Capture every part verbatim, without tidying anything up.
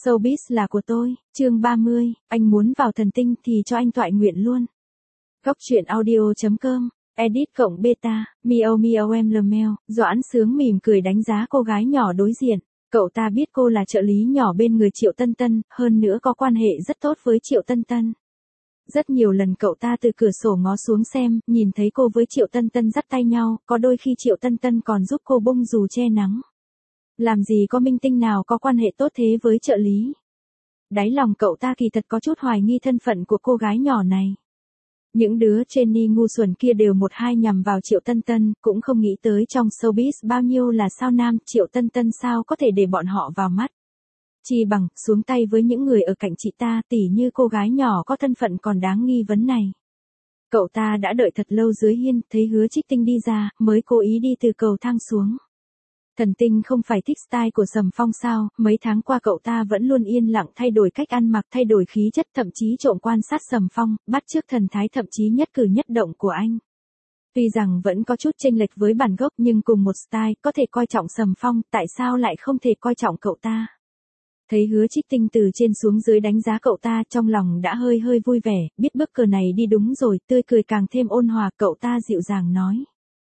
Showbiz là của tôi, chương ba mươi, anh muốn vào thần tinh thì cho anh toại nguyện luôn. Góc truyện audio chấm com, edit cộng beta, miao miao em lờ meo, Doãn Sướng mỉm cười đánh giá cô gái nhỏ đối diện. Cậu ta biết cô là trợ lý nhỏ bên người Triệu Tân Tân, hơn nữa có quan hệ rất tốt với Triệu Tân Tân. Rất nhiều lần cậu ta từ cửa sổ ngó xuống xem, nhìn thấy cô với Triệu Tân Tân dắt tay nhau, có đôi khi Triệu Tân Tân còn giúp cô bung dù che nắng. Làm gì có minh tinh nào có quan hệ tốt thế với trợ lý. Đáy lòng cậu ta kỳ thật có chút hoài nghi thân phận của cô gái nhỏ này. Những đứa trainee ngu xuẩn kia đều một hai nhằm vào Triệu Tân Tân, cũng không nghĩ tới trong showbiz bao nhiêu là sao nam, Triệu Tân Tân sao có thể để bọn họ vào mắt. Chi bằng, xuống tay với những người ở cạnh chị ta, tỉ như cô gái nhỏ có thân phận còn đáng nghi vấn này. Cậu ta đã đợi thật lâu dưới hiên, thấy Hứa Trích Tinh đi ra, mới cố ý đi từ cầu thang xuống. Thần tinh không phải thích style của Sầm Phong sao, mấy tháng qua cậu ta vẫn luôn yên lặng thay đổi cách ăn mặc, thay đổi khí chất, thậm chí trộm quan sát Sầm Phong, bắt chước thần thái, thậm chí nhất cử nhất động của anh. Tuy rằng vẫn có chút chênh lệch với bản gốc nhưng cùng một style, có thể coi trọng Sầm Phong, tại sao lại không thể coi trọng cậu ta? Thấy Hứa Trích Tinh từ trên xuống dưới đánh giá cậu ta, trong lòng đã hơi hơi vui vẻ, biết bước cờ này đi đúng rồi, tươi cười càng thêm ôn hòa, cậu ta dịu dàng nói.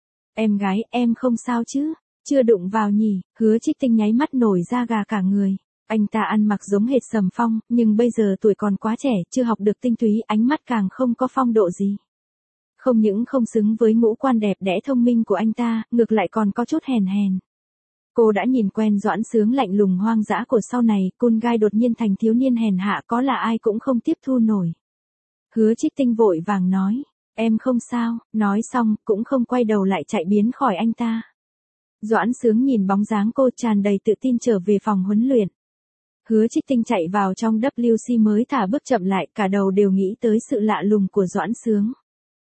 Em gái, em không sao chứ? Chưa đụng vào nhỉ? Hứa Trích Tinh nháy mắt nổi da gà cả người. Anh ta ăn mặc giống hệt Sầm Phong, nhưng bây giờ tuổi còn quá trẻ, chưa học được tinh túy, ánh mắt càng không có phong độ gì. Không những không xứng với ngũ quan đẹp đẽ thông minh của anh ta, ngược lại còn có chút hèn hèn. Cô đã nhìn quen Doãn Sướng lạnh lùng hoang dã của sau này, con gai đột nhiên thành thiếu niên hèn hạ, có là ai cũng không tiếp thu nổi. Hứa Trích Tinh vội vàng nói, em không sao, nói xong, cũng không quay đầu lại chạy biến khỏi anh ta. Doãn Sướng nhìn bóng dáng cô tràn đầy tự tin trở về phòng huấn luyện. Hứa Trích Tinh chạy vào trong vê kép xê mới thả bước chậm lại, cả đầu đều nghĩ tới sự lạ lùng của Doãn Sướng.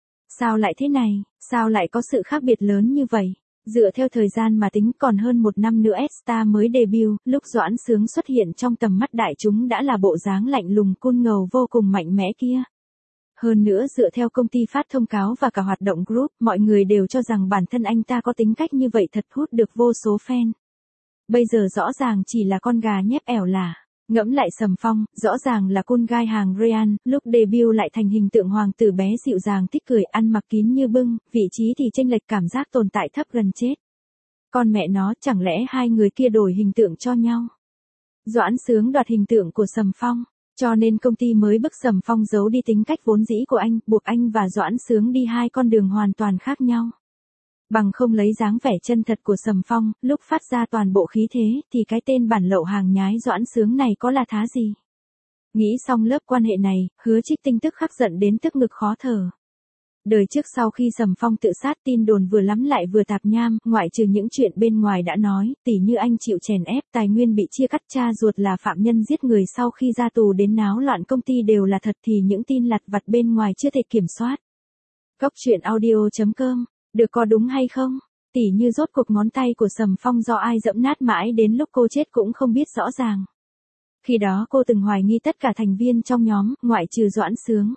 Sao lại thế này, sao lại có sự khác biệt lớn như vậy? Dựa theo thời gian mà tính còn hơn một năm nữa S-Star mới debut, lúc Doãn Sướng xuất hiện trong tầm mắt đại chúng đã là bộ dáng lạnh lùng cool ngầu vô cùng mạnh mẽ kia. Hơn nữa dựa theo công ty phát thông cáo và cả hoạt động group, mọi người đều cho rằng bản thân anh ta có tính cách như vậy thật hút được vô số fan. Bây giờ rõ ràng chỉ là con gà nhép ẻo lả. Ngẫm lại Sầm Phong, rõ ràng là con gai hàng Ryan, lúc debut lại thành hình tượng hoàng tử bé dịu dàng thích cười, ăn mặc kín như bưng, vị trí thì chênh lệch cảm giác tồn tại thấp gần chết. Con mẹ nó, chẳng lẽ hai người kia đổi hình tượng cho nhau? Doãn Sướng đoạt hình tượng của Sầm Phong. Cho nên công ty mới bức Sầm Phong giấu đi tính cách vốn dĩ của anh, buộc anh và Doãn Sướng đi hai con đường hoàn toàn khác nhau. Bằng không lấy dáng vẻ chân thật của Sầm Phong, lúc phát ra toàn bộ khí thế, thì cái tên bản lậu hàng nhái Doãn Sướng này có là thá gì? Nghĩ xong lớp quan hệ này, Hứa Trích Tinh tức khắc giận đến tức ngực khó thở. Đời trước sau khi Sầm Phong tự sát, tin đồn vừa lắm lại vừa tạp nham, ngoại trừ những chuyện bên ngoài đã nói, tỉ như anh chịu chèn ép, tài nguyên bị chia cắt, cha ruột là phạm nhân giết người sau khi ra tù đến náo loạn công ty đều là thật, thì những tin lặt vặt bên ngoài chưa thể kiểm soát. Góc truyện audio chấm com, được có đúng hay không? Tỉ như rốt cuộc ngón tay của Sầm Phong do ai dẫm nát mãi đến lúc cô chết cũng không biết rõ ràng. Khi đó cô từng hoài nghi tất cả thành viên trong nhóm, ngoại trừ Doãn Sướng.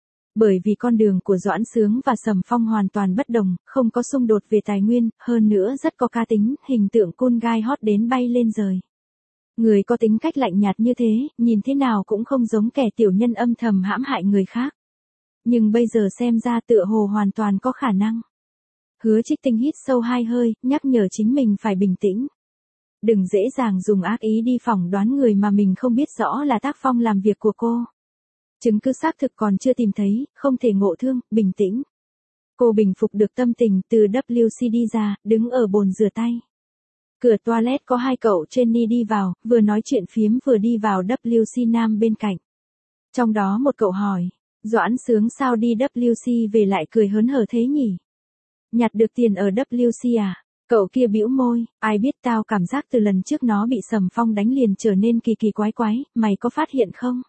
Bởi vì con đường của Doãn Sướng và Sầm Phong hoàn toàn bất đồng, không có xung đột về tài nguyên, hơn nữa rất có cá tính, hình tượng cool guy hot đến bay lên rời. Người có tính cách lạnh nhạt như thế, nhìn thế nào cũng không giống kẻ tiểu nhân âm thầm hãm hại người khác. Nhưng bây giờ xem ra tựa hồ hoàn toàn có khả năng. Hứa Trích Tinh hít sâu hai hơi, nhắc nhở chính mình phải bình tĩnh. Đừng dễ dàng dùng ác ý đi phỏng đoán người mà mình không biết rõ là tác phong làm việc của cô. Chứng cứ xác thực còn chưa tìm thấy, không thể ngộ thương, bình tĩnh. Cô bình phục được tâm tình, từ vê kép xê đi ra, đứng ở bồn rửa tay. Cửa toilet có hai cậu trainee đi vào, vừa nói chuyện phiếm vừa đi vào vê kép xê nam bên cạnh. Trong đó một cậu hỏi, Doãn Sướng sao đi vê kép xê về lại cười hớn hở thế nhỉ? Nhặt được tiền ở vê kép xê à? Cậu kia bĩu môi, ai biết, tao cảm giác từ lần trước nó bị Sầm Phong đánh liền trở nên kỳ kỳ quái quái, mày có phát hiện không?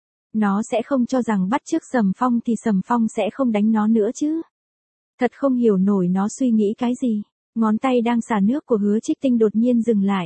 Nó sẽ không cho rằng bắt chước Sầm Phong thì Sầm Phong sẽ không đánh nó nữa chứ. Thật không hiểu nổi nó suy nghĩ cái gì. Ngón tay đang xả nước của Hứa Trích Tinh đột nhiên dừng lại.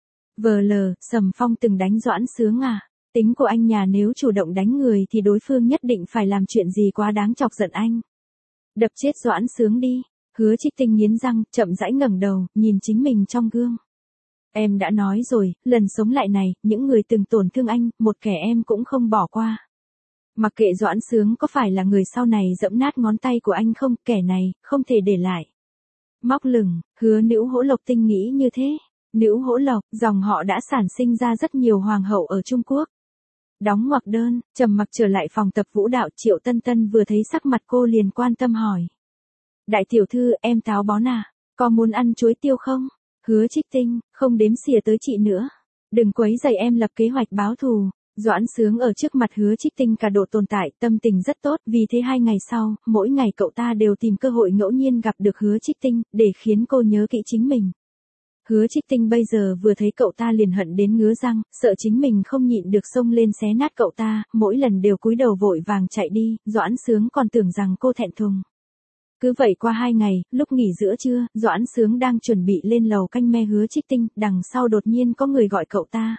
Vờ lờ, Sầm Phong từng đánh Doãn Sướng à? Tính của anh nhà nếu chủ động đánh người thì đối phương nhất định phải làm chuyện gì quá đáng chọc giận anh. Đập chết Doãn Sướng đi. Hứa Trích Tinh nghiến răng, chậm rãi ngẩng đầu, nhìn chính mình trong gương. Em đã nói rồi, lần sống lại này, những người từng tổn thương anh, một kẻ em cũng không bỏ qua. Mặc kệ Doãn Sướng có phải là người sau này giẫm nát ngón tay của anh không, kẻ này, không thể để lại. Móc lửng, Hứa Nữu Hỗ Lộc Tinh nghĩ như thế. Nữu Hỗ Lộc, dòng họ đã sản sinh ra rất nhiều hoàng hậu ở Trung Quốc. Đóng ngoặc đơn, Trầm Mặc trở lại phòng tập vũ đạo, Triệu Tân Tân vừa thấy sắc mặt cô liền quan tâm hỏi. Đại tiểu thư, em táo bón à, có muốn ăn chuối tiêu không? Hứa Trích Tinh, không đếm xỉa tới chị nữa. Đừng quấy rầy em lập kế hoạch báo thù. Doãn Sướng ở trước mặt Hứa Trích Tinh cả độ tồn tại, tâm tình rất tốt, vì thế hai ngày sau, mỗi ngày cậu ta đều tìm cơ hội ngẫu nhiên gặp được Hứa Trích Tinh, để khiến cô nhớ kỹ chính mình. Hứa Trích Tinh bây giờ vừa thấy cậu ta liền hận đến ngứa răng, sợ chính mình không nhịn được xông lên xé nát cậu ta, mỗi lần đều cúi đầu vội vàng chạy đi, Doãn Sướng còn tưởng rằng cô thẹn thùng. Cứ vậy qua hai ngày, lúc nghỉ giữa trưa, Doãn Sướng đang chuẩn bị lên lầu canh me Hứa Trích Tinh, đằng sau đột nhiên có người gọi cậu ta.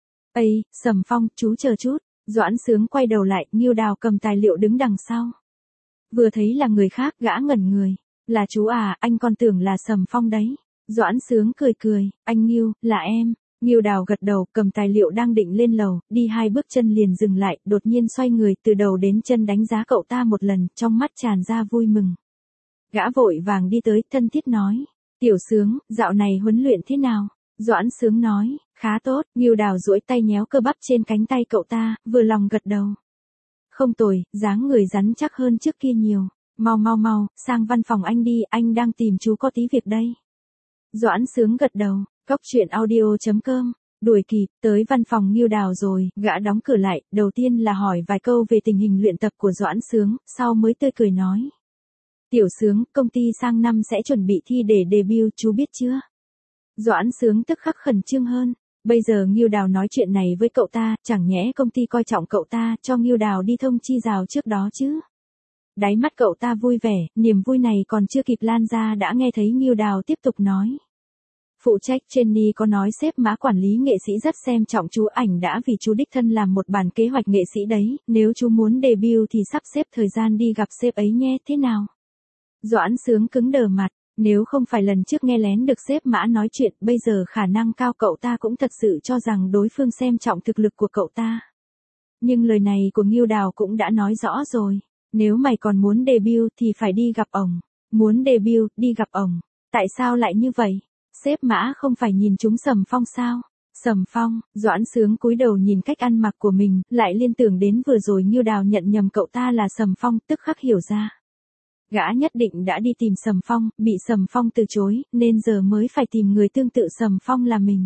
Ây, Sầm Phong, chú chờ chút. Doãn Sướng quay đầu lại, Nghiêu Đào cầm tài liệu đứng đằng sau. Vừa thấy là người khác, gã ngẩn người. Là chú à, anh còn tưởng là Sầm Phong đấy. Doãn Sướng cười cười, anh Nghiêu, là em. Nghiêu Đào gật đầu, cầm tài liệu đang định lên lầu, đi hai bước chân liền dừng lại, đột nhiên xoay người từ đầu đến chân đánh giá cậu ta một lần, trong mắt tràn ra vui mừng. Gã vội vàng đi tới, thân thiết nói. Tiểu Sướng, dạo này huấn luyện thế nào? Doãn Sướng nói, khá tốt. Nghiêu Đào duỗi tay nhéo cơ bắp trên cánh tay cậu ta, vừa lòng gật đầu. Không tồi, dáng người rắn chắc hơn trước kia nhiều. Mau mau mau, sang văn phòng anh đi, anh đang tìm chú có tí việc đây. Doãn Sướng gật đầu, cóc truyện audio chấm com, đuổi kịp, tới văn phòng Nghiêu Đào rồi, gã đóng cửa lại, đầu tiên là hỏi vài câu về tình hình luyện tập của Doãn Sướng, sau mới tươi cười nói. Tiểu Sướng, công ty sang năm sẽ chuẩn bị thi để debut, chú biết chưa? Doãn Sướng tức khắc khẩn trương hơn, bây giờ Nghiêu Đào nói chuyện này với cậu ta, chẳng nhẽ công ty coi trọng cậu ta, cho Nghiêu Đào đi thông chi rào trước đó chứ? Đáy mắt cậu ta vui vẻ, niềm vui này còn chưa kịp lan ra đã nghe thấy Nghiêu Đào tiếp tục nói. Phụ trách Jenny có nói sếp Mã quản lý nghệ sĩ rất xem trọng chú, ảnh đã vì chú đích thân làm một bản kế hoạch nghệ sĩ đấy, nếu chú muốn debut thì sắp xếp thời gian đi gặp sếp ấy nhé, thế nào? Doãn Sướng cứng đờ mặt, nếu không phải lần trước nghe lén được sếp Mã nói chuyện, bây giờ khả năng cao cậu ta cũng thật sự cho rằng đối phương xem trọng thực lực của cậu ta. Nhưng lời này của Nghiêu Đào cũng đã nói rõ rồi, nếu mày còn muốn debut thì phải đi gặp ổng. Muốn debut, đi gặp ổng. Tại sao lại như vậy? Sếp Mã không phải nhìn chúng Sầm Phong sao? Sầm Phong, Doãn Sướng cúi đầu nhìn cách ăn mặc của mình, lại liên tưởng đến vừa rồi Nghiêu Đào nhận nhầm cậu ta là Sầm Phong, tức khắc hiểu ra. Gã nhất định đã đi tìm Sầm Phong, bị Sầm Phong từ chối, nên giờ mới phải tìm người tương tự Sầm Phong là mình.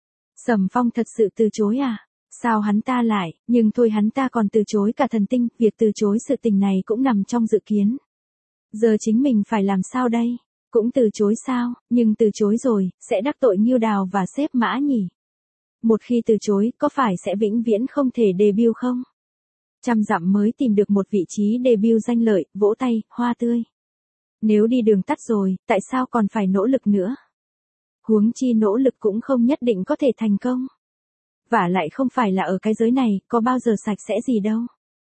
Sầm Phong thật sự từ chối à? Sao hắn ta lại, nhưng thôi hắn ta còn từ chối cả thần tinh, việc từ chối sự tình này cũng nằm trong dự kiến. Giờ chính mình phải làm sao đây? Cũng từ chối sao, nhưng từ chối rồi, sẽ đắc tội Nghiêu Đào và sếp Mã nhỉ? Một khi từ chối, có phải sẽ vĩnh viễn không thể debut không? Trăm dặm mới tìm được một vị trí debut danh lợi, vỗ tay, hoa tươi. Nếu đi đường tắt rồi, tại sao còn phải nỗ lực nữa? Huống chi nỗ lực cũng không nhất định có thể thành công. Vả lại không phải là ở cái giới này, có bao giờ sạch sẽ gì đâu.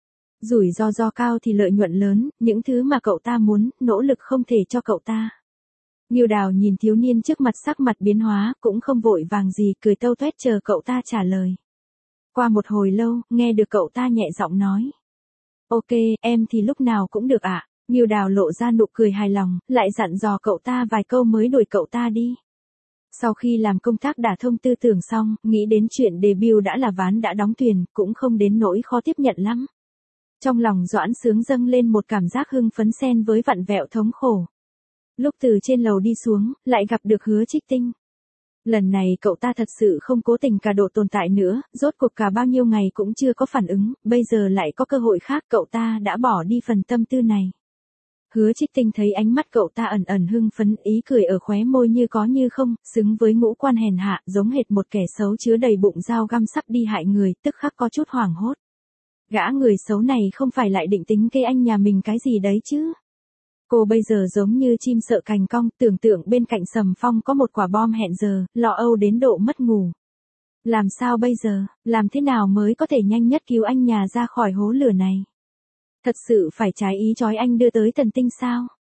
Rủi ro do cao thì lợi nhuận lớn, những thứ mà cậu ta muốn, nỗ lực không thể cho cậu ta. Nghiêu Đào nhìn thiếu niên trước mặt sắc mặt biến hóa, cũng không vội vàng gì, cười tâu tuét chờ cậu ta trả lời. Qua một hồi lâu, nghe được cậu ta nhẹ giọng nói. Ok, em thì lúc nào cũng được ạ. À? Nghiêu Đào lộ ra nụ cười hài lòng, lại dặn dò cậu ta vài câu mới đuổi cậu ta đi. Sau khi làm công tác đả thông tư tưởng xong, nghĩ đến chuyện debut đã là ván đã đóng thuyền, cũng không đến nỗi khó tiếp nhận lắm. Trong lòng Doãn Sướng dâng lên một cảm giác hưng phấn xen với vặn vẹo thống khổ. Lúc từ trên lầu đi xuống, lại gặp được Hứa Trích Tinh. Lần này cậu ta thật sự không cố tình cả độ tồn tại nữa, rốt cuộc cả bao nhiêu ngày cũng chưa có phản ứng, bây giờ lại có cơ hội khác, cậu ta đã bỏ đi phần tâm tư này. Hứa Trích Tinh thấy ánh mắt cậu ta ẩn ẩn hưng phấn, ý cười ở khóe môi như có như không, xứng với ngũ quan hèn hạ, giống hệt một kẻ xấu chứa đầy bụng dao găm sắp đi hại người, tức khắc có chút hoảng hốt. Gã người xấu này không phải lại định tính cây anh nhà mình cái gì đấy chứ? Cô bây giờ giống như chim sợ cành cong, tưởng tượng bên cạnh Sầm Phong có một quả bom hẹn giờ, lo âu đến độ mất ngủ. Làm sao bây giờ, làm thế nào mới có thể nhanh nhất cứu anh nhà ra khỏi hố lửa này? Thật sự phải trái ý chói anh đưa tới thần tinh sao?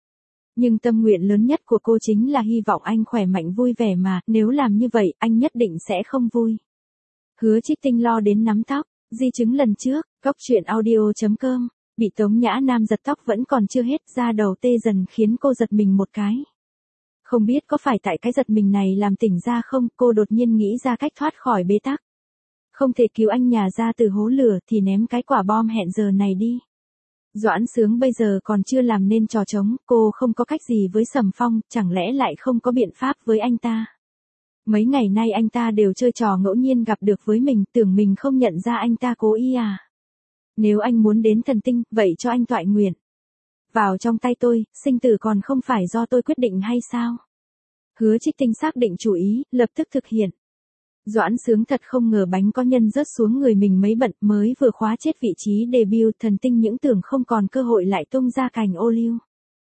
Nhưng tâm nguyện lớn nhất của cô chính là hy vọng anh khỏe mạnh vui vẻ mà, nếu làm như vậy, anh nhất định sẽ không vui. Hứa Trích Tinh lo đến nắm tóc, di chứng lần trước, góc truyện audio chấm com, bị Tống Nhã Nam giật tóc vẫn còn chưa hết, da đầu tê dần khiến cô giật mình một cái. Không biết có phải tại cái giật mình này làm tỉnh ra không, cô đột nhiên nghĩ ra cách thoát khỏi bế tắc. Không thể cứu anh nhà ra từ hố lửa thì ném cái quả bom hẹn giờ này đi. Doãn Sướng bây giờ còn chưa làm nên trò trống, cô không có cách gì với Sầm Phong, chẳng lẽ lại không có biện pháp với anh ta. Mấy ngày nay anh ta đều chơi trò ngẫu nhiên gặp được với mình, tưởng mình không nhận ra anh ta cố ý à. Nếu anh muốn đến thần tinh, vậy cho anh toại nguyện. Vào trong tay tôi, sinh tử còn không phải do tôi quyết định hay sao? Hứa Trích Tinh xác định chủ ý, lập tức thực hiện. Doãn Sướng thật không ngờ bánh có nhân rớt xuống người mình mấy bận, mới vừa khóa chết vị trí debut thần tinh những tưởng không còn cơ hội lại tung ra cành ô liu.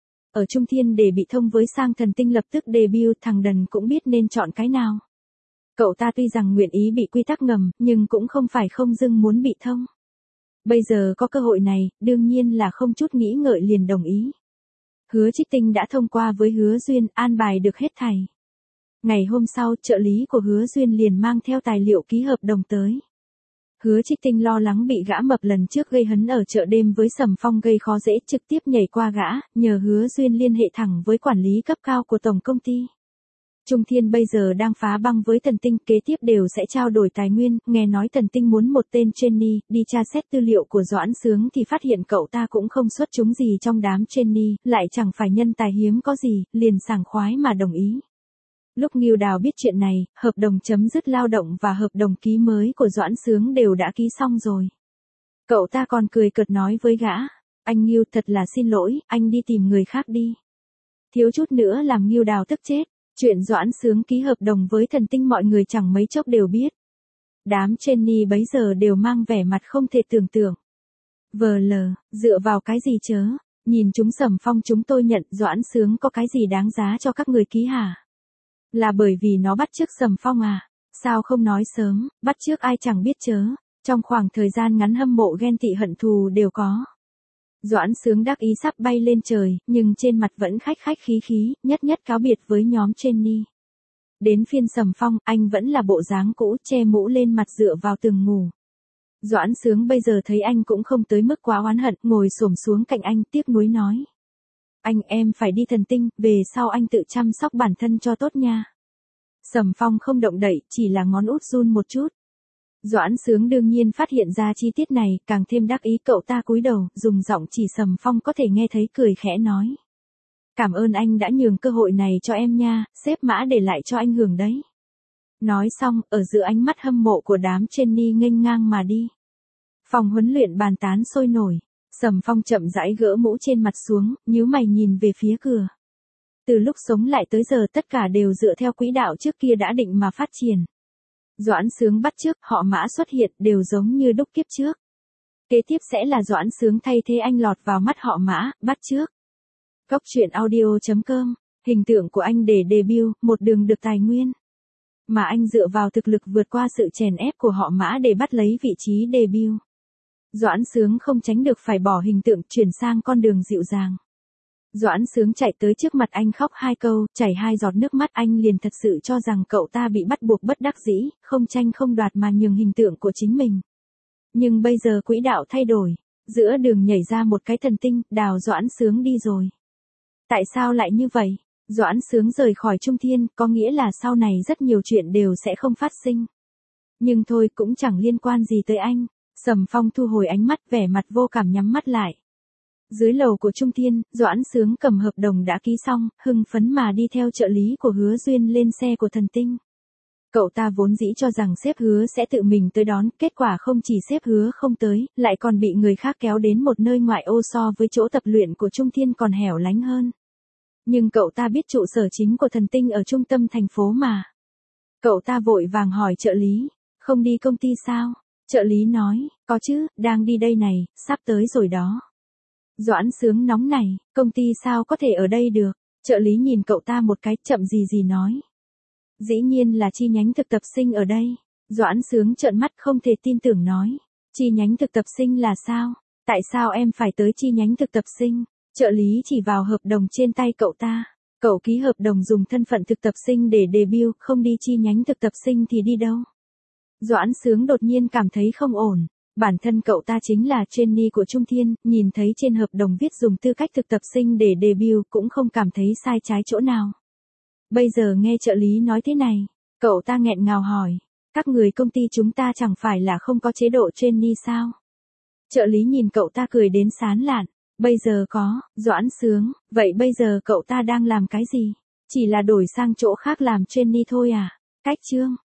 Ở Trung Thiên để bị thông với sang thần tinh lập tức debut, thằng đần cũng biết nên chọn cái nào. Cậu ta tuy rằng nguyện ý bị quy tắc ngầm, nhưng cũng không phải không dưng muốn bị thông. Bây giờ có cơ hội này, đương nhiên là không chút nghĩ ngợi liền đồng ý. Hứa Trích Tinh đã thông qua với Hứa Duyên, an bài được hết thảy. Ngày hôm sau, trợ lý của Hứa Duyên liền mang theo tài liệu ký hợp đồng tới. Hứa Trích Tinh lo lắng bị gã mập lần trước gây hấn ở chợ đêm với Sầm Phong gây khó dễ, trực tiếp nhảy qua gã, nhờ Hứa Duyên liên hệ thẳng với quản lý cấp cao của tổng công ty. Trung Thiên bây giờ đang phá băng với Thần Tinh, kế tiếp đều sẽ trao đổi tài nguyên, nghe nói Thần Tinh muốn một tên trainee, đi tra xét tư liệu của Doãn Sướng thì phát hiện cậu ta cũng không xuất chúng gì trong đám trainee, lại chẳng phải nhân tài hiếm có gì, liền sảng khoái mà đồng ý. Lúc Ngưu Đào biết chuyện này, hợp đồng chấm dứt lao động và hợp đồng ký mới của Doãn Sướng đều đã ký xong rồi. Cậu ta còn cười cợt nói với gã, anh Ngưu thật là xin lỗi, anh đi tìm người khác đi. Thiếu chút nữa làm Ngưu Đào tức chết. Chuyện Doãn Sướng ký hợp đồng với Thần Tinh mọi người chẳng mấy chốc đều biết. Đám trainee bấy giờ đều mang vẻ mặt không thể tưởng tượng. Vờ lờ, dựa vào cái gì chớ, nhìn chúng Sầm Phong chúng tôi nhận Doãn Sướng có cái gì đáng giá cho các người ký hả? Là bởi vì nó bắt chước Sầm Phong à? Sao không nói sớm, bắt chước ai chẳng biết chớ, trong khoảng thời gian ngắn hâm mộ ghen tị hận thù đều có. Doãn Sướng đắc ý sắp bay lên trời, nhưng trên mặt vẫn khách khách khí khí, nhất nhất cáo biệt với nhóm trainee. Đến phiên Sầm Phong, anh vẫn là bộ dáng cũ, che mũ lên mặt dựa vào tường ngủ. Doãn Sướng bây giờ thấy anh cũng không tới mức quá oán hận, ngồi xổm xuống cạnh anh, tiếc nuối nói. Anh em phải đi thần tinh, về sau anh tự chăm sóc bản thân cho tốt nha. Sầm Phong không động đậy, chỉ là ngón út run một chút. Doãn Sướng đương nhiên phát hiện ra chi tiết này, càng thêm đắc ý, cậu ta cúi đầu, dùng giọng chỉ Sầm Phong có thể nghe thấy, cười khẽ nói. Cảm ơn anh đã nhường cơ hội này cho em nha, sếp Mã để lại cho anh hưởng đấy. Nói xong, ở giữa ánh mắt hâm mộ của đám trainee nghênh ngang mà đi. Phòng huấn luyện bàn tán sôi nổi, Sầm Phong chậm rãi gỡ mũ trên mặt xuống, nhíu mày nhìn về phía cửa. Từ lúc sống lại tới giờ tất cả đều dựa theo quỹ đạo trước kia đã định mà phát triển. Doãn Sướng bắt chước, họ Mã xuất hiện đều giống như đúc kiếp trước. Kế tiếp sẽ là Doãn Sướng thay thế anh lọt vào mắt họ Mã, bắt chước. Góc truyện audio chấm com, hình tượng của anh để debut, một đường được tài nguyên. Mà anh dựa vào thực lực vượt qua sự chèn ép của họ Mã để bắt lấy vị trí debut. Doãn Sướng không tránh được phải bỏ hình tượng chuyển sang con đường dịu dàng. Doãn Sướng chạy tới trước mặt anh khóc hai câu, chảy hai giọt nước mắt, anh liền thật sự cho rằng cậu ta bị bắt buộc bất đắc dĩ, không tranh không đoạt mà nhường hình tượng của chính mình. Nhưng bây giờ quỹ đạo thay đổi, giữa đường nhảy ra một cái thần tinh, đào Doãn Sướng đi rồi. Tại sao lại như vậy? Doãn Sướng rời khỏi Trung Thiên, có nghĩa là sau này rất nhiều chuyện đều sẽ không phát sinh. Nhưng thôi cũng chẳng liên quan gì tới anh. Sầm Phong thu hồi ánh mắt, vẻ mặt vô cảm nhắm mắt lại. Dưới lầu của Trung Thiên, Doãn Sướng cầm hợp đồng đã ký xong, hưng phấn mà đi theo trợ lý của Hứa Duyên lên xe của Thần Tinh. Cậu ta vốn dĩ cho rằng sếp Hứa sẽ tự mình tới đón, kết quả không chỉ sếp Hứa không tới, lại còn bị người khác kéo đến một nơi ngoại ô so với chỗ tập luyện của Trung Thiên còn hẻo lánh hơn. Nhưng cậu ta biết trụ sở chính của Thần Tinh ở trung tâm thành phố mà. Cậu ta vội vàng hỏi trợ lý, không đi công ty sao? Trợ lý nói, có chứ, đang đi đây này, sắp tới rồi đó. Doãn Sướng nóng này, công ty sao có thể ở đây được? Trợ lý nhìn cậu ta một cái, chậm gì gì nói. Dĩ nhiên là chi nhánh thực tập sinh ở đây. Doãn Sướng trợn mắt không thể tin tưởng nói. Chi nhánh thực tập sinh là sao? Tại sao em phải tới chi nhánh thực tập sinh? Trợ lý chỉ vào hợp đồng trên tay cậu ta. Cậu ký hợp đồng dùng thân phận thực tập sinh để debut, không đi chi nhánh thực tập sinh thì đi đâu? Doãn Sướng đột nhiên cảm thấy không ổn. Bản thân cậu ta chính là trainee của Trung Thiên, nhìn thấy trên hợp đồng viết dùng tư cách thực tập sinh để debut cũng không cảm thấy sai trái chỗ nào. Bây giờ nghe trợ lý nói thế này, cậu ta nghẹn ngào hỏi, các người công ty chúng ta chẳng phải là không có chế độ trainee sao? Trợ lý nhìn cậu ta cười đến sán lạn, bây giờ có. Doãn Sướng, vậy bây giờ cậu ta đang làm cái gì? Chỉ là đổi sang chỗ khác làm trainee thôi à? Cách chương